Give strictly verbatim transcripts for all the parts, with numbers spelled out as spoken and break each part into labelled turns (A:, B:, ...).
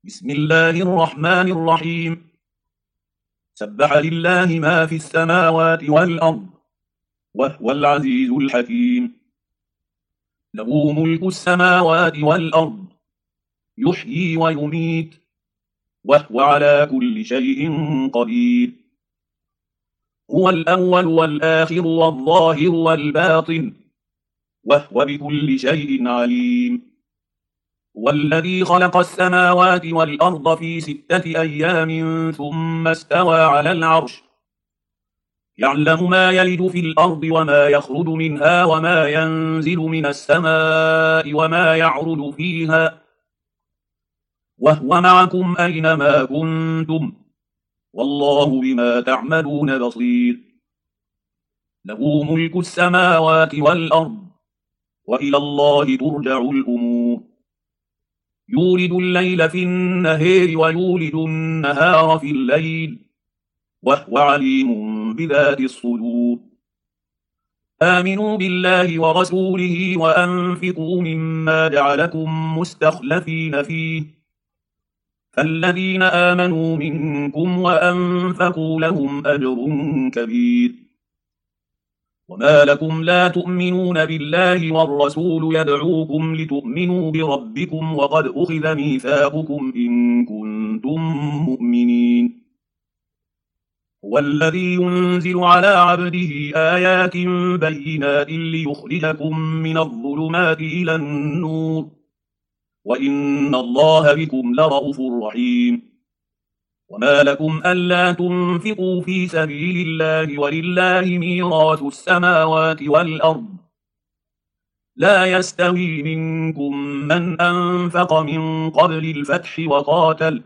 A: بسم الله الرحمن الرحيم. سبح لله ما في السماوات والأرض وهو العزيز الحكيم. له ملك السماوات والأرض يحيي ويميت وهو على كل شيء قدير. هو الأول والآخر والظاهر والباطن وهو بكل شيء عليم. هو الذي خلق السماوات والأرض في ستة أيام ثم استوى على العرش، يعلم ما يلج في الأرض وما يخرج منها وما ينزل من السماء وما يعرج فيها، وهو معكم أينما كنتم والله بما تعملون بصير. له ملك السماوات والأرض وإلى الله ترجع الأمور. يولد الليل في النهار ويولد النهار في الليل وهو عليم بذات الصدور. آمنوا بالله ورسوله وأنفقوا مما جعلكم مستخلفين فيه، فالذين آمنوا منكم وأنفقوا لهم أجر كبير. وما لكم لا تؤمنون بالله والرسول يدعوكم لتؤمنوا بربكم وقد أخذ ميثاقكم إن كنتم مؤمنين. هو الذي ينزل على عبده آيات بينات ليخرجكم من الظلمات إلى النور وإن الله بكم لرءوف رحيم. وما لكم ألا تنفقوا في سبيل الله ولله ميراث السماوات والأرض، لا يستوي منكم من أنفق من قبل الفتح وقاتل،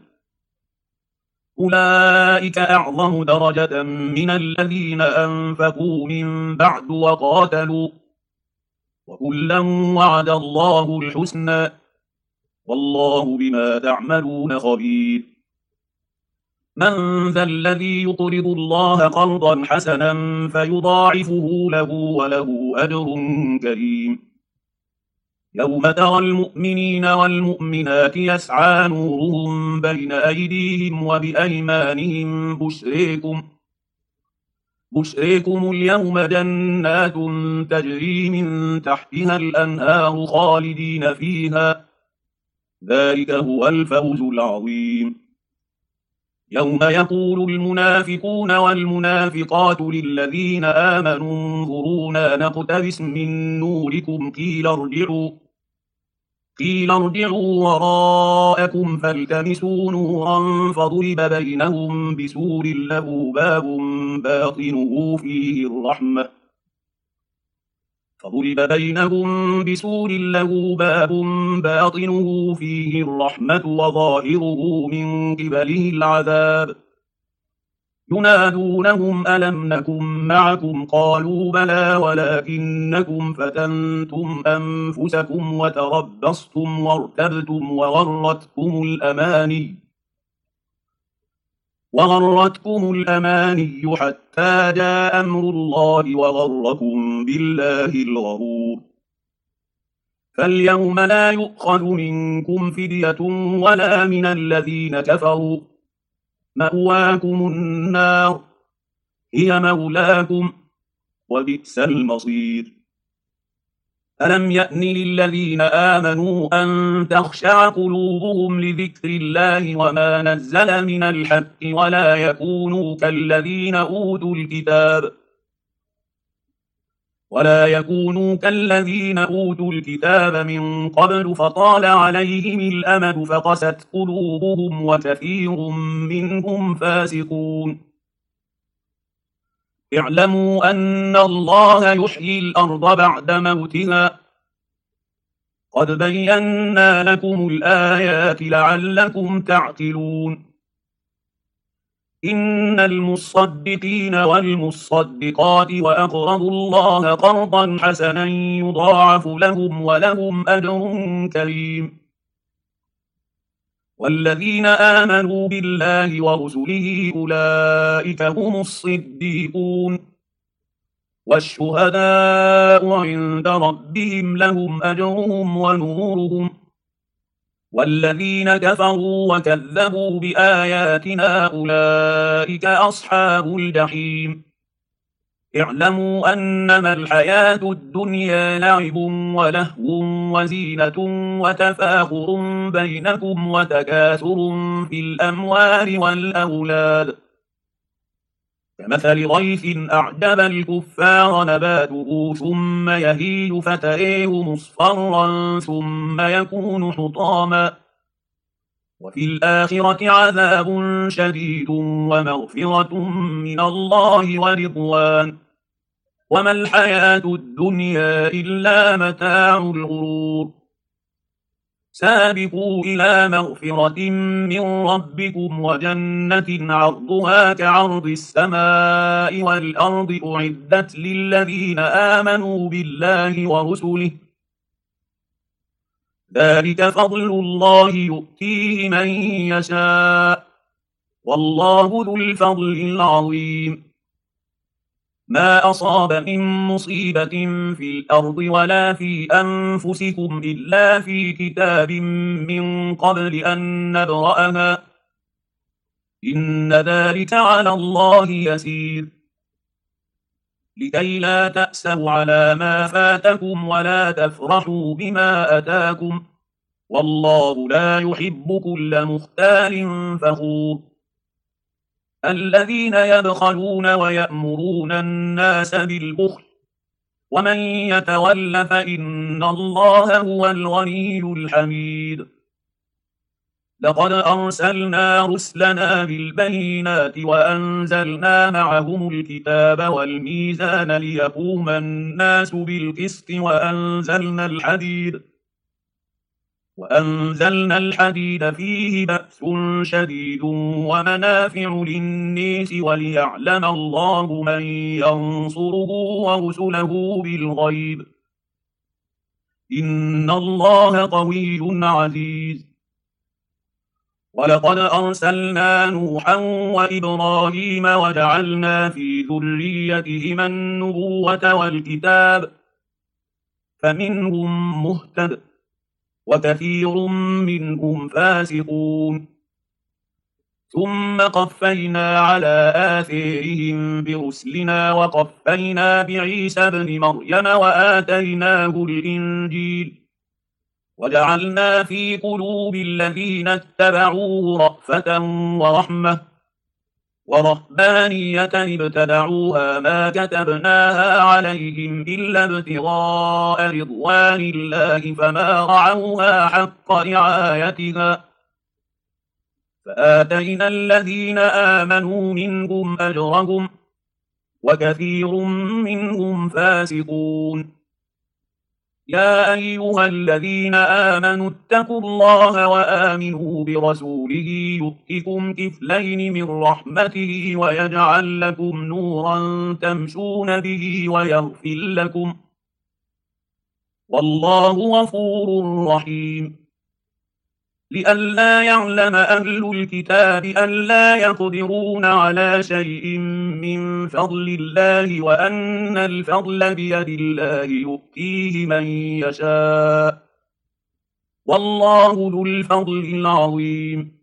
A: أولئك أعظم درجة من الذين أنفقوا من بعد وقاتلوا، وكلا وعد الله الحسنى والله بما تعملون خبير. من ذا الذي يقرض الله قرضا حسنا فيضاعفه له وله أجر كريم. يوم ترى المؤمنين والمؤمنات يسعى نورهم بين أيديهم وبأيمانهم بشريكم بشريكم اليوم جنات تجري من تحتها الأنهار خالدين فيها، ذلك هو الفوز العظيم. يوم يقول المنافقون والمنافقات للذين آمنوا انظرونا نقتبس من نوركم قيل ارجعوا قيل ارجعوا وراءكم فالتمسوا نورا فضرب بينهم بسور له باب باطنه فيه الرحمة فضرب بينهم بسور له باب باطنه فيه الرحمة وظاهره من قبله العذاب. ينادونهم ألم نكن معكم قالوا بلى ولكنكم فتنتم أنفسكم وتربصتم وارتبتم وغرتكم الأماني وغرتكم الأماني حتى جاء أمر الله وغركم بالله الغرور. فاليوم لا يؤخذ منكم فدية ولا من الذين كفروا، مأواكم النار هي مولاكم وبئس المصير. ألم يأن للذين آمنوا أن تخشع قلوبهم لذكر الله وما نزل من الحق ولا يكونوا كالذين أوتوا الكتاب ولا يكونوا كالذين أوتوا الكتاب من قبل فطال عليهم الأمد فقست قلوبهم وكثير منهم فاسقون. اعلموا أن الله يحيي الأرض بعد موتها قد بينا لكم الآيات لعلكم تعقلون. إن المصدقين والمصدقات وأقرضوا الله قرضا حسنا يضاعف لهم ولهم أجر كريم. والذين آمنوا بالله ورسله أولئك هم الصديقون والشهداء عند ربهم لهم أجرهم ونورهم والذين كفروا وكذبوا بآياتنا أولئك أصحاب الجحيم. اعلموا أنما الحياة الدنيا لعب ولهو وزينة وتفاخر بينكم وتكاثر في الأموال والأولاد، كمثل غيث أعجب الكفار نباته ثم يهيج فتريه مصفرا ثم يكون حطاما، وفي الآخرة عذاب شديد ومغفرة من الله ورضوان، وما الحياة الدنيا إلا متاع الغرور. سابقوا إلى مغفرة من ربكم وجنة عرضها كعرض السماء والأرض أعدت للذين آمنوا بالله ورسله، ذلك فضل الله يؤتيه من يشاء، والله ذو الفضل العظيم. ما أصاب من مصيبة في الأرض ولا في أنفسكم إلا في كتاب من قبل أن نبرأها، إن ذلك على الله يسير. لكي لا تأسوا على ما فاتكم ولا تفرحوا بما أتاكم، والله لا يحب كل مختال فخور. الذين يبخلون ويأمرون الناس بالبخل، ومن يتول فإن الله هو الغني الحميد. لقد أرسلنا رسلنا بالبينات وأنزلنا معهم الكتاب والميزان ليقوم الناس بالقسط وأنزلنا الحديد وأنزلنا الحديد فيه بأس شديد ومنافع للناس وليعلم الله من ينصره ورسله بالغيب، إن الله قوي عزيز. ولقد أرسلنا نوحا وإبراهيم وجعلنا في ذريتهما النبوة والكتاب، فمنهم مهتد وكثير منهم فاسقون، ثم قفينا على آثارهم برسلنا وقفينا بعيسى ابن مريم وآتيناه الإنجيل وجعلنا في قلوب الذين اتبعوه رأفة ورحمة ورهبانية ابتدعوها ما كتبناها عليهم إلا ابتغاء رضوان الله فما رعوها حق رعايتها، فآتينا الذين آمنوا منهم أجرهم وكثير منهم فاسقون. يا أيها الذين آمنوا اتقوا الله وآمنوا برسوله يؤتكم كفلين من رحمته ويجعل لكم نورا تمشون به ويغفر لكم، والله غفور رحيم. لئلا يعلم أهل الكتاب ألا يقدرون على شيء من فضل الله وأن الفضل بيد الله يؤتيه من يشاء، والله ذو الفضل العظيم.